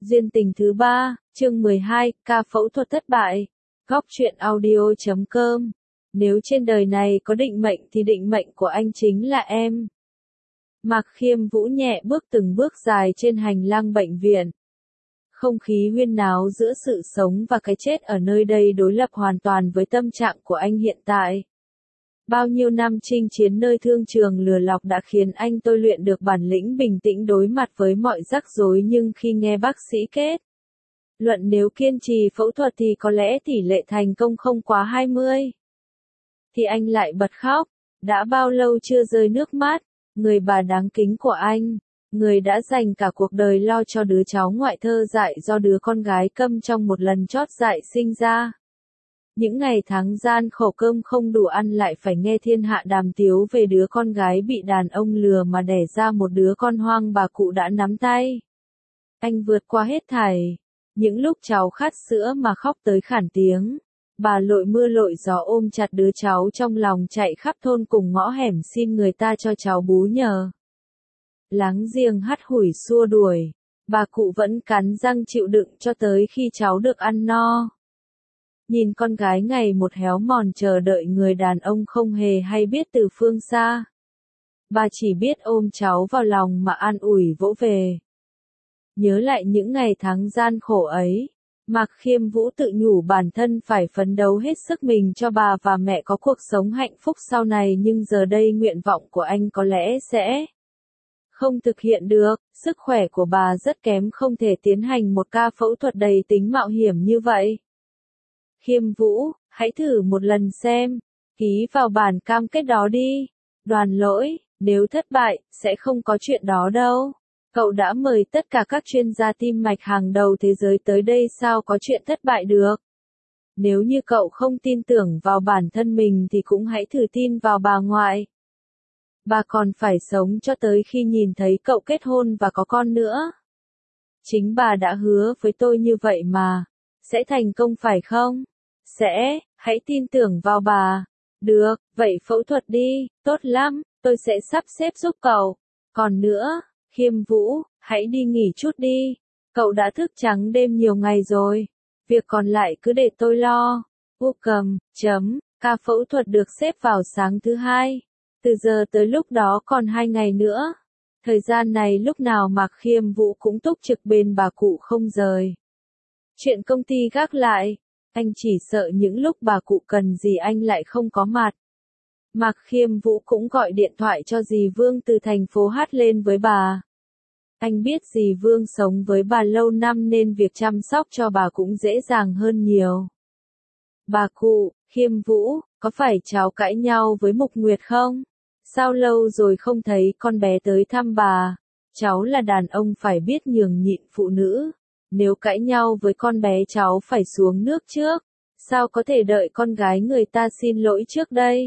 Duyên tình thứ 3, chương 12, ca phẫu thuật thất bại. Góc truyện audio.com. Nếu trên đời này có định mệnh thì định mệnh của anh chính là em. Mạc Khiêm Vũ nhẹ bước từng bước dài trên hành lang bệnh viện. Không khí huyên náo giữa sự sống và cái chết ở nơi đây đối lập hoàn toàn với tâm trạng của anh hiện tại. Bao nhiêu năm chinh chiến nơi thương trường lừa lọc đã khiến anh tôi luyện được bản lĩnh bình tĩnh đối mặt với mọi rắc rối, nhưng khi nghe bác sĩ kết luận nếu kiên trì phẫu thuật thì có lẽ tỷ lệ thành công không quá 20, thì anh lại bật khóc. Đã bao lâu chưa rơi nước mắt, người bà đáng kính của anh, người đã dành cả cuộc đời lo cho đứa cháu ngoại thơ dại do đứa con gái câm trong một lần chót dại sinh ra. Những ngày tháng gian khổ cơm không đủ ăn lại phải nghe thiên hạ đàm tiếu về đứa con gái bị đàn ông lừa mà đẻ ra một đứa con hoang bà cụ đã nắm tay. Anh vượt qua hết thảy. Những lúc cháu khát sữa mà khóc tới khản tiếng. Bà lội mưa lội gió ôm chặt đứa cháu trong lòng chạy khắp thôn cùng ngõ hẻm xin người ta cho cháu bú nhờ. Láng giềng hắt hủi xua đuổi. Bà cụ vẫn cắn răng chịu đựng cho tới khi cháu được ăn no. Nhìn con gái ngày một héo mòn chờ đợi người đàn ông không hề hay biết từ phương xa. Bà chỉ biết ôm cháu vào lòng mà an ủi vỗ về. Nhớ lại những ngày tháng gian khổ ấy, Mạc Khiêm Vũ tự nhủ bản thân phải phấn đấu hết sức mình cho bà và mẹ có cuộc sống hạnh phúc sau này, nhưng giờ đây nguyện vọng của anh có lẽ sẽ không thực hiện được. Sức khỏe của bà rất kém, không thể tiến hành một ca phẫu thuật đầy tính mạo hiểm như vậy. Khiêm Vũ, hãy thử một lần xem, ký vào bản cam kết đó đi. Đoàn Lỗi, nếu thất bại, sẽ không có chuyện đó đâu. Cậu đã mời tất cả các chuyên gia tim mạch hàng đầu thế giới tới đây, sao có chuyện thất bại được? Nếu như cậu không tin tưởng vào bản thân mình thì cũng hãy thử tin vào bà ngoại. Bà còn phải sống cho tới khi nhìn thấy cậu kết hôn và có con nữa. Chính bà đã hứa với tôi như vậy mà. Sẽ thành công phải không? Sẽ, hãy tin tưởng vào bà. Được, vậy phẫu thuật đi, tốt lắm, tôi sẽ sắp xếp giúp cậu. Còn nữa, Khiêm Vũ, hãy đi nghỉ chút đi. Cậu đã thức trắng đêm nhiều ngày rồi. Việc còn lại cứ để tôi lo. Ca phẫu thuật được xếp vào sáng thứ Hai. Từ giờ tới lúc đó còn 2 ngày nữa. Thời gian này lúc nào Mạc Khiêm Vũ cũng túc trực bên bà cụ không rời. Chuyện công ty gác lại. Anh chỉ sợ những lúc bà cụ cần gì anh lại không có mặt. Mạc Khiêm Vũ cũng gọi điện thoại cho dì Vương từ thành phố hát lên với bà. Anh biết dì Vương sống với bà lâu năm nên việc chăm sóc cho bà cũng dễ dàng hơn nhiều. Bà cụ, Khiêm Vũ, có phải cháu cãi nhau với Mục Nguyệt không? Sao lâu rồi không thấy con bé tới thăm bà? Cháu là đàn ông phải biết nhường nhịn phụ nữ. Nếu cãi nhau với con bé cháu phải xuống nước trước. Sao có thể đợi con gái người ta xin lỗi trước đây?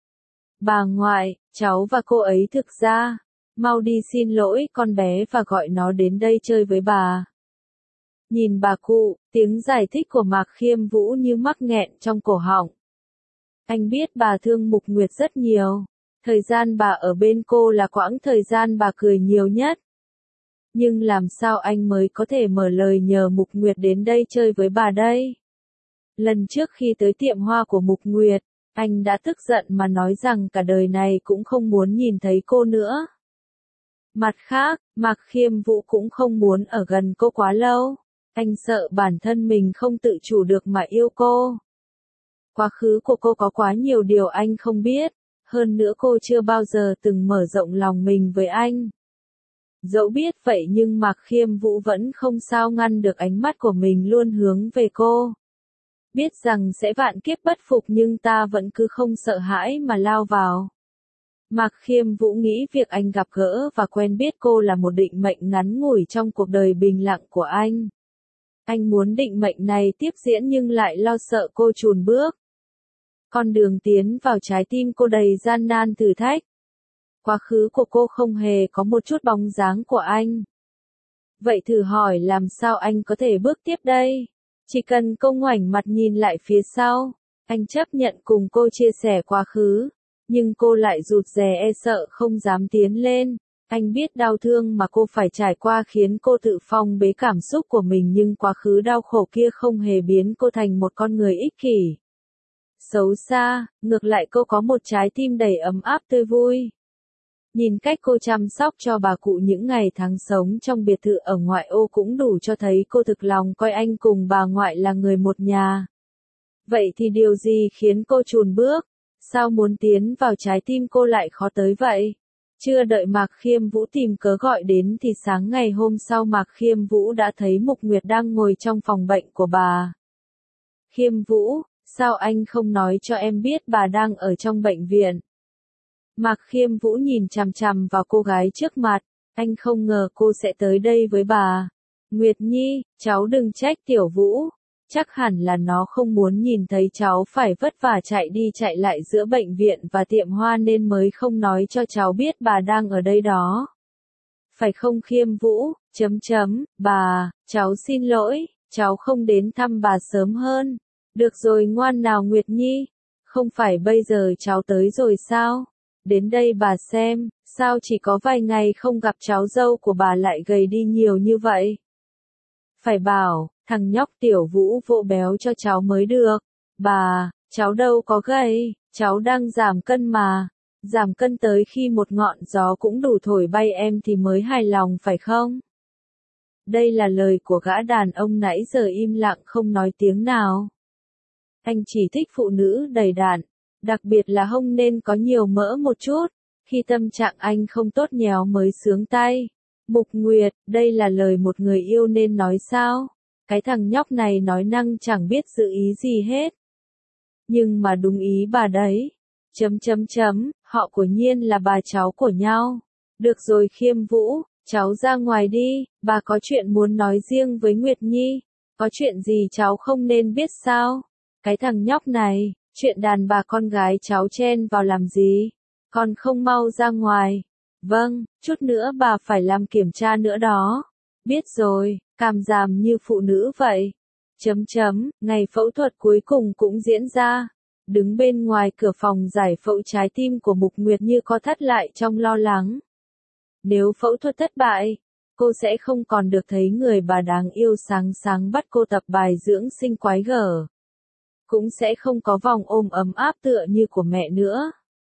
Bà ngoại, cháu và cô ấy thực ra, mau đi xin lỗi con bé và gọi nó đến đây chơi với bà. Nhìn bà cụ, tiếng giải thích của Mạc Khiêm Vũ như mắc nghẹn trong cổ họng. Anh biết bà thương Mục Nguyệt rất nhiều. Thời gian bà ở bên cô là quãng thời gian bà cười nhiều nhất. Nhưng làm sao anh mới có thể mở lời nhờ Mục Nguyệt đến đây chơi với bà đây? Lần trước khi tới tiệm hoa của Mục Nguyệt, anh đã tức giận mà nói rằng cả đời này cũng không muốn nhìn thấy cô nữa. Mặt khác, Mạc Khiêm Vũ cũng không muốn ở gần cô quá lâu. Anh sợ bản thân mình không tự chủ được mà yêu cô. Quá khứ của cô có quá nhiều điều anh không biết. Hơn nữa cô chưa bao giờ từng mở rộng lòng mình với anh. Dẫu biết vậy nhưng Mạc Khiêm Vũ vẫn không sao ngăn được ánh mắt của mình luôn hướng về cô. Biết rằng sẽ vạn kiếp bất phục nhưng ta vẫn cứ không sợ hãi mà lao vào. Mạc Khiêm Vũ nghĩ việc anh gặp gỡ và quen biết cô là một định mệnh ngắn ngủi trong cuộc đời bình lặng của anh. Anh muốn định mệnh này tiếp diễn nhưng lại lo sợ cô chùn bước. Con đường tiến vào trái tim cô đầy gian nan thử thách. Quá khứ của cô không hề có một chút bóng dáng của anh. Vậy thử hỏi làm sao anh có thể bước tiếp đây? Chỉ cần cô ngoảnh mặt nhìn lại phía sau, anh chấp nhận cùng cô chia sẻ quá khứ, nhưng cô lại rụt rè e sợ không dám tiến lên. Anh biết đau thương mà cô phải trải qua khiến cô tự phong bế cảm xúc của mình, nhưng quá khứ đau khổ kia không hề biến cô thành một con người ích kỷ, xấu xa, ngược lại cô có một trái tim đầy ấm áp tươi vui. Nhìn cách cô chăm sóc cho bà cụ những ngày tháng sống trong biệt thự ở ngoại ô cũng đủ cho thấy cô thực lòng coi anh cùng bà ngoại là người một nhà. Vậy thì điều gì khiến cô chùn bước? Sao muốn tiến vào trái tim cô lại khó tới vậy? Chưa đợi Mạc Khiêm Vũ tìm cớ gọi đến thì sáng ngày hôm sau Mạc Khiêm Vũ đã thấy Mục Nguyệt đang ngồi trong phòng bệnh của bà. Khiêm Vũ, sao anh không nói cho em biết bà đang ở trong bệnh viện? Mạc Khiêm Vũ nhìn chằm chằm vào cô gái trước mặt, anh không ngờ cô sẽ tới đây với bà. Nguyệt Nhi, cháu đừng trách Tiểu Vũ, chắc hẳn là nó không muốn nhìn thấy cháu phải vất vả chạy đi chạy lại giữa bệnh viện và tiệm hoa nên mới không nói cho cháu biết bà đang ở đây đó. Phải không Khiêm Vũ, bà, cháu xin lỗi, cháu không đến thăm bà sớm hơn. Được rồi ngoan nào Nguyệt Nhi, không phải bây giờ cháu tới rồi sao? Đến đây bà xem, sao chỉ có vài ngày không gặp cháu dâu của bà lại gầy đi nhiều như vậy? Phải bảo, thằng nhóc Tiểu Vũ vỗ béo cho cháu mới được. Bà, cháu đâu có gầy, cháu đang giảm cân mà. Giảm cân tới khi một ngọn gió cũng đủ thổi bay em thì mới hài lòng phải không? Đây là lời của gã đàn ông nãy giờ im lặng không nói tiếng nào. Anh chỉ thích phụ nữ đầy đặn, đặc biệt là hông nên có nhiều mỡ một chút, khi tâm trạng anh không tốt nhéo mới sướng tay. Mục Nguyệt, đây là lời một người yêu nên nói sao? Cái thằng nhóc này nói năng chẳng biết dự ý gì hết. Nhưng mà đúng ý bà đấy. Họ của Nhiên là bà cháu của nhau. Được rồi Khiêm Vũ, cháu ra ngoài đi, bà có chuyện muốn nói riêng với Nguyệt Nhi. Có chuyện gì cháu không nên biết sao? Cái thằng nhóc này, chuyện đàn bà con gái cháu chen vào làm gì? Còn không mau ra ngoài. Vâng, chút nữa bà phải làm kiểm tra nữa đó. Biết rồi, cảm giảm như phụ nữ vậy. Ngày phẫu thuật cuối cùng cũng diễn ra. Đứng bên ngoài cửa phòng giải phẫu trái tim của Mục Nguyệt như co thắt lại trong lo lắng. Nếu phẫu thuật thất bại, cô sẽ không còn được thấy người bà đáng yêu sáng sáng bắt cô tập bài dưỡng sinh quái gở. Cũng sẽ không có vòng ôm ấm áp tựa như của mẹ nữa.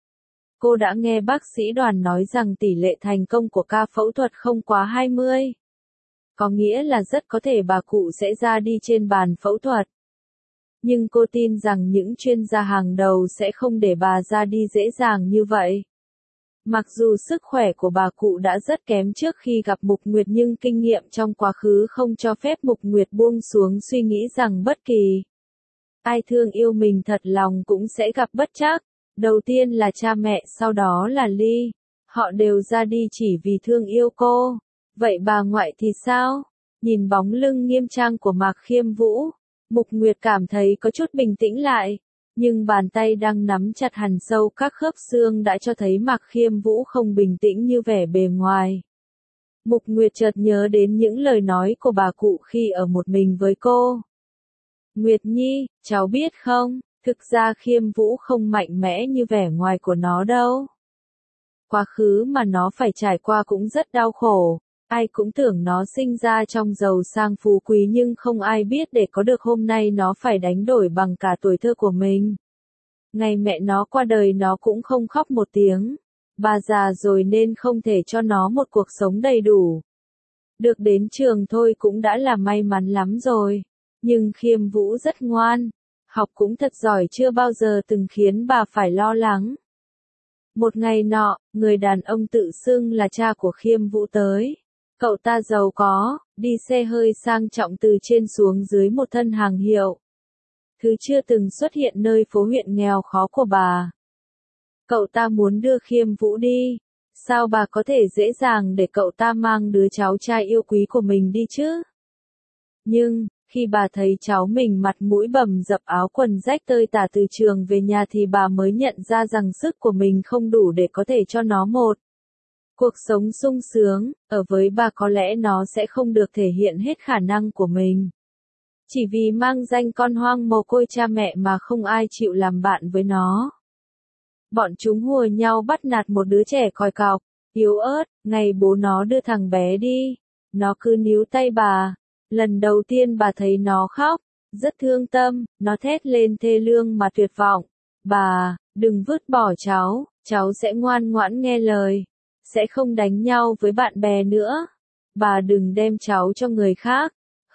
Cô đã nghe bác sĩ Đoàn nói rằng tỷ lệ thành công của ca phẫu thuật không quá 20. Có nghĩa là rất có thể bà cụ sẽ ra đi trên bàn phẫu thuật. Nhưng cô tin rằng những chuyên gia hàng đầu sẽ không để bà ra đi dễ dàng như vậy. Mặc dù sức khỏe của bà cụ đã rất kém trước khi gặp Mục Nguyệt nhưng kinh nghiệm trong quá khứ không cho phép Mục Nguyệt buông xuống suy nghĩ rằng bất kỳ ai thương yêu mình thật lòng cũng sẽ gặp bất trắc. Đầu tiên là cha mẹ, sau đó là Ly. Họ đều ra đi chỉ vì thương yêu cô. Vậy bà ngoại thì sao? Nhìn bóng lưng nghiêm trang của Mạc Khiêm Vũ, Mục Nguyệt cảm thấy có chút bình tĩnh lại. Nhưng bàn tay đang nắm chặt hằn sâu các khớp xương đã cho thấy Mạc Khiêm Vũ không bình tĩnh như vẻ bề ngoài. Mục Nguyệt chợt nhớ đến những lời nói của bà cụ khi ở một mình với cô. Nguyệt Nhi, cháu biết không, thực ra Khiêm Vũ không mạnh mẽ như vẻ ngoài của nó đâu. Quá khứ mà nó phải trải qua cũng rất đau khổ. Ai cũng tưởng nó sinh ra trong giàu sang phú quý nhưng không ai biết để có được hôm nay nó phải đánh đổi bằng cả tuổi thơ của mình. Ngày mẹ nó qua đời nó cũng không khóc một tiếng. Bà già rồi nên không thể cho nó một cuộc sống đầy đủ. Được đến trường thôi cũng đã là may mắn lắm rồi. Nhưng Khiêm Vũ rất ngoan. Học cũng thật giỏi chưa bao giờ từng khiến bà phải lo lắng. Một ngày nọ, người đàn ông tự xưng là cha của Khiêm Vũ tới. Cậu ta giàu có, đi xe hơi sang trọng từ trên xuống dưới một thân hàng hiệu. Thứ chưa từng xuất hiện nơi phố huyện nghèo khó của bà. Cậu ta muốn đưa Khiêm Vũ đi. Sao bà có thể dễ dàng để cậu ta mang đứa cháu trai yêu quý của mình đi chứ? Nhưng, khi bà thấy cháu mình mặt mũi bầm dập áo quần rách tơi tả từ trường về nhà thì bà mới nhận ra rằng sức của mình không đủ để có thể cho nó một cuộc sống sung sướng. Ở với bà có lẽ nó sẽ không được thể hiện hết khả năng của mình. Chỉ vì mang danh con hoang mồ côi cha mẹ mà không ai chịu làm bạn với nó. Bọn chúng hùa nhau bắt nạt một đứa trẻ còi cọc. yếu ớt, ngày bố nó đưa thằng bé đi. Nó cứ níu tay bà. Lần đầu tiên bà thấy nó khóc, rất thương tâm, nó thét lên thê lương mà tuyệt vọng. Bà, đừng vứt bỏ cháu sẽ ngoan ngoãn nghe lời, sẽ không đánh nhau với bạn bè nữa. Bà đừng đem cháu cho người khác.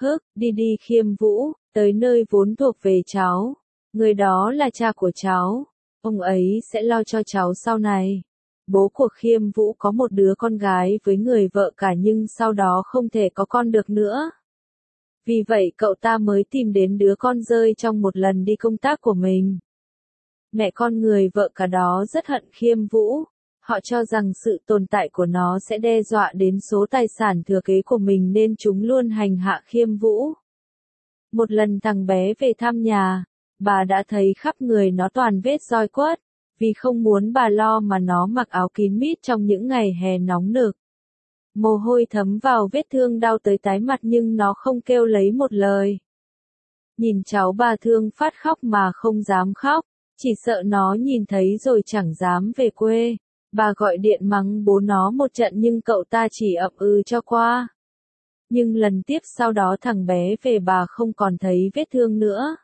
Đi Khiêm Vũ, tới nơi vốn thuộc về cháu. Người đó là cha của cháu. Ông ấy sẽ lo cho cháu sau này. Bố của Khiêm Vũ có một đứa con gái với người vợ cả nhưng sau đó không thể có con được nữa. Vì vậy cậu ta mới tìm đến đứa con rơi trong một lần đi công tác của mình. Mẹ con người vợ cả đó rất hận Khiêm Vũ. Họ cho rằng sự tồn tại của nó sẽ đe dọa đến số tài sản thừa kế của mình nên chúng luôn hành hạ Khiêm Vũ. Một lần thằng bé về thăm nhà, bà đã thấy khắp người nó toàn vết roi quất. Vì không muốn bà lo mà nó mặc áo kín mít trong những ngày hè nóng nực. Mồ hôi thấm vào vết thương đau tới tái mặt nhưng nó không kêu lấy một lời. Nhìn cháu bà thương phát khóc mà không dám khóc, chỉ sợ nó nhìn thấy rồi chẳng dám về quê. Bà gọi điện mắng bố nó một trận nhưng cậu ta chỉ ậm ừ cho qua. Nhưng lần tiếp sau đó thằng bé về bà không còn thấy vết thương nữa.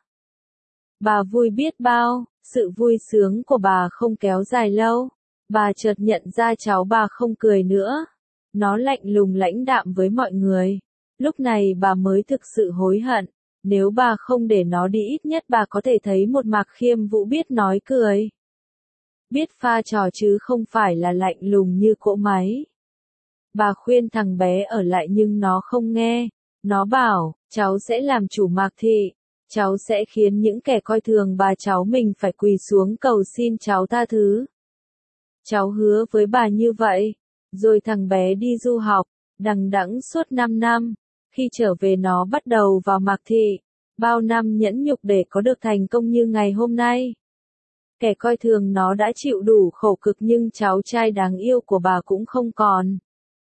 Bà vui biết bao, sự vui sướng của bà không kéo dài lâu. Bà chợt nhận ra cháu bà không cười nữa. Nó lạnh lùng lãnh đạm với mọi người. Lúc này bà mới thực sự hối hận. Nếu bà không để nó đi ít nhất bà có thể thấy một Mạc Khiêm Vũ biết nói cười. Biết pha trò chứ không phải là lạnh lùng như cỗ máy. Bà khuyên thằng bé ở lại nhưng nó không nghe. Nó bảo, cháu sẽ làm chủ Mạc Thị. Cháu sẽ khiến những kẻ coi thường bà cháu mình phải quỳ xuống cầu xin cháu tha thứ. Cháu hứa với bà như vậy. Rồi thằng bé đi du học, đằng đẵng suốt 5 năm. Khi trở về nó bắt đầu vào Mạc Thị. Bao năm nhẫn nhục để có được thành công như ngày hôm nay. Kẻ coi thường nó đã chịu đủ khổ cực nhưng cháu trai đáng yêu của bà cũng không còn.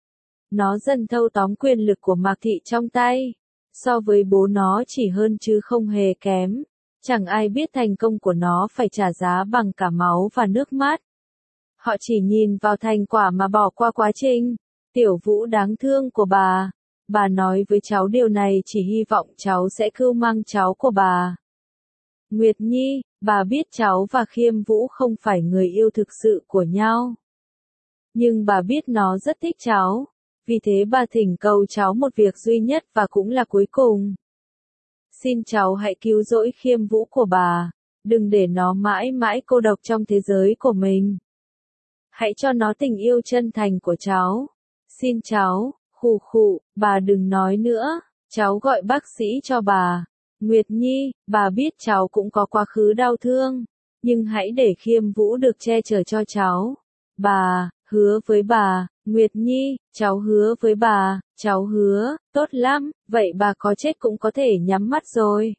Nó dần thâu tóm quyền lực của Mạc Thị trong tay. So với bố nó chỉ hơn chứ không hề kém. Chẳng ai biết thành công của nó phải trả giá bằng cả máu và nước mắt. Họ chỉ nhìn vào thành quả mà bỏ qua quá trình. Tiểu Vũ đáng thương của bà. Bà nói với cháu điều này chỉ hy vọng cháu sẽ cưu mang cháu của bà. Nguyệt Nhi, bà biết cháu và Khiêm Vũ không phải người yêu thực sự của nhau. Nhưng bà biết nó rất thích cháu. Vì thế bà thỉnh cầu cháu một việc duy nhất và cũng là cuối cùng. Xin cháu hãy cứu rỗi Khiêm Vũ của bà. Đừng để nó mãi mãi cô độc trong thế giới của mình. Hãy cho nó tình yêu chân thành của cháu. Xin cháu, khụ, bà đừng nói nữa. Cháu gọi bác sĩ cho bà. Nguyệt Nhi, bà biết cháu cũng có quá khứ đau thương. Nhưng hãy để Khiêm Vũ được che chở cho cháu. Bà, hứa với bà. Nguyệt Nhi, cháu hứa với bà, cháu hứa, tốt lắm, vậy bà có chết cũng có thể nhắm mắt rồi.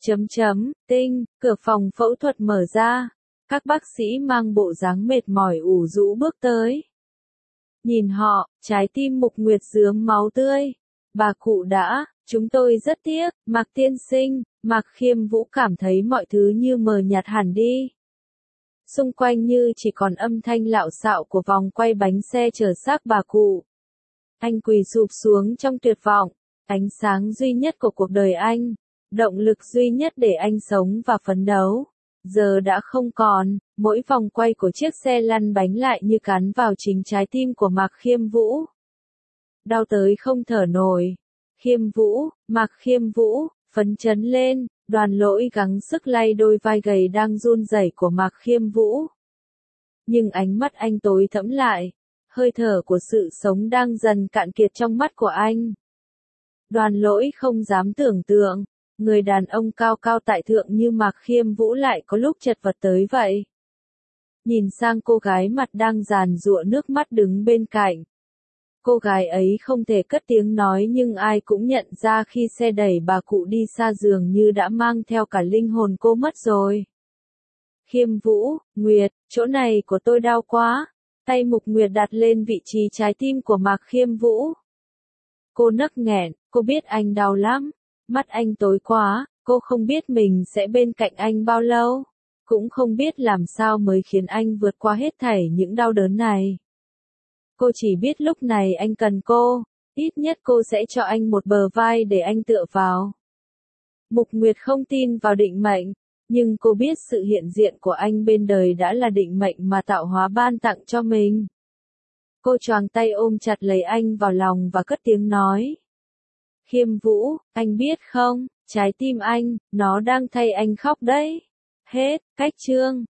Tinh, cửa phòng phẫu thuật mở ra. Các bác sĩ mang bộ dáng mệt mỏi ủ rũ bước tới. Nhìn họ, trái tim Mục Nguyệt rướm máu tươi. Bà cụ đã, chúng tôi rất tiếc, Mạc tiên sinh. Mạc Khiêm Vũ cảm thấy mọi thứ như mờ nhạt hẳn đi. Xung quanh như chỉ còn âm thanh lạo xạo của vòng quay bánh xe chở xác bà cụ. Anh quỳ sụp xuống trong tuyệt vọng. Ánh sáng duy nhất của cuộc đời anh. Động lực duy nhất để anh sống và phấn đấu. Giờ đã không còn. Mỗi vòng quay của chiếc xe lăn bánh lại như cắn vào chính trái tim của Mạc Khiêm Vũ. Đau tới không thở nổi. Khiêm Vũ, Mạc Khiêm Vũ, phấn chấn lên. Đoàn Lỗi gắng sức lay đôi vai gầy đang run rẩy của Mạc Khiêm Vũ. Nhưng ánh mắt anh tối thẫm lại. Hơi thở của sự sống đang dần cạn kiệt trong mắt của anh. Đoàn Lỗi không dám tưởng tượng. Người đàn ông cao cao tại thượng như Mạc Khiêm Vũ lại có lúc chật vật tới vậy. Nhìn sang cô gái mặt đang giàn giụa nước mắt đứng bên cạnh. Cô gái ấy không thể cất tiếng nói nhưng ai cũng nhận ra khi xe đẩy bà cụ đi xa dường như đã mang theo cả linh hồn cô mất rồi. Khiêm Vũ, Nguyệt, chỗ này của tôi đau quá. Tay Mục Nguyệt đặt lên vị trí trái tim của Mạc Khiêm Vũ. Cô nấc nghẹn, cô biết anh đau lắm. Mắt anh tối quá, cô không biết mình sẽ bên cạnh anh bao lâu. Cũng không biết làm sao mới khiến anh vượt qua hết thảy những đau đớn này. Cô chỉ biết lúc này anh cần cô, ít nhất cô sẽ cho anh một bờ vai để anh tựa vào. Mục Nguyệt không tin vào định mệnh, nhưng cô biết sự hiện diện của anh bên đời đã là định mệnh mà tạo hóa ban tặng cho mình. Cô choàng tay ôm chặt lấy anh vào lòng và cất tiếng nói. Khiêm Vũ, anh biết không, trái tim anh, nó đang thay anh khóc đấy. Hết, cách chương.